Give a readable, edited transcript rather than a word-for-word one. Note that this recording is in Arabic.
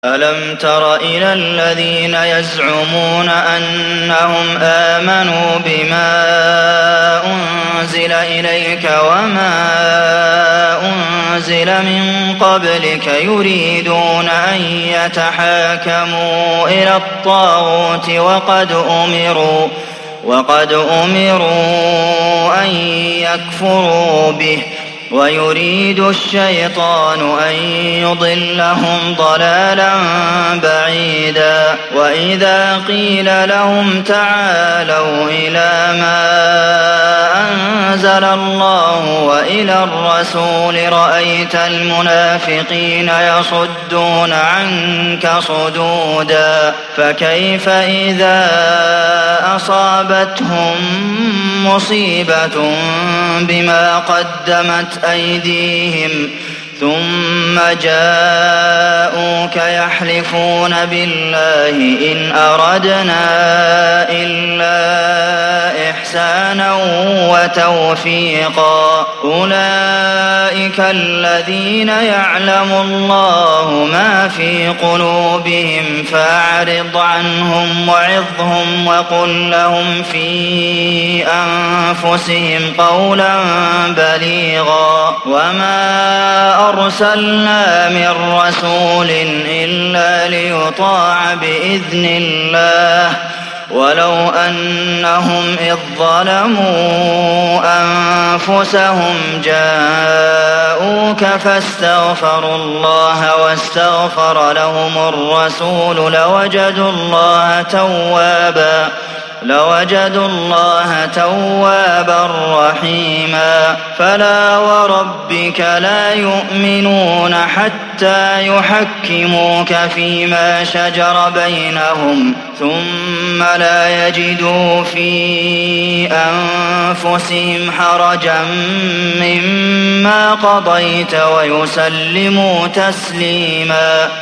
ألم تر إلى الذين يزعمون أنهم آمنوا بما أنزل إليك وما أنزل من قبلك يريدون أن يتحاكموا إلى الطاغوت وقد أمروا أن يكفروا به ويريد الشيطان أن يضلهم ضلالا بعيدا وإذا قيل لهم تعالوا إلى ما أنزل الله وإلى الرسول رأيت المنافقين يصدون عنك صدودا فكيف إذا أصابتهم مصيبة بما قدمت أيديهم ثم جاءوك يحلفون بالله إن أردنا إلا إحسانا وتوفيقا أولئك الذين يعلم الله ما في قلوبهم فأعرض عنهم وعظهم وقل لهم في أنفسهم قولا بليغا وما أرسلنا من رسول إلا ليطاع بإذن الله ولو أنهم إذ ظلموا أنفسهم جاءوك فاستغفروا الله واستغفر لهم الرسول لوجدوا الله توابا رحيما فلا وربك لا يؤمنون حتى يحكموك فيما شجر بينهم ثم لا يجدوا في أنفسهم حرجا مما قضيت ويسلموا تسليما.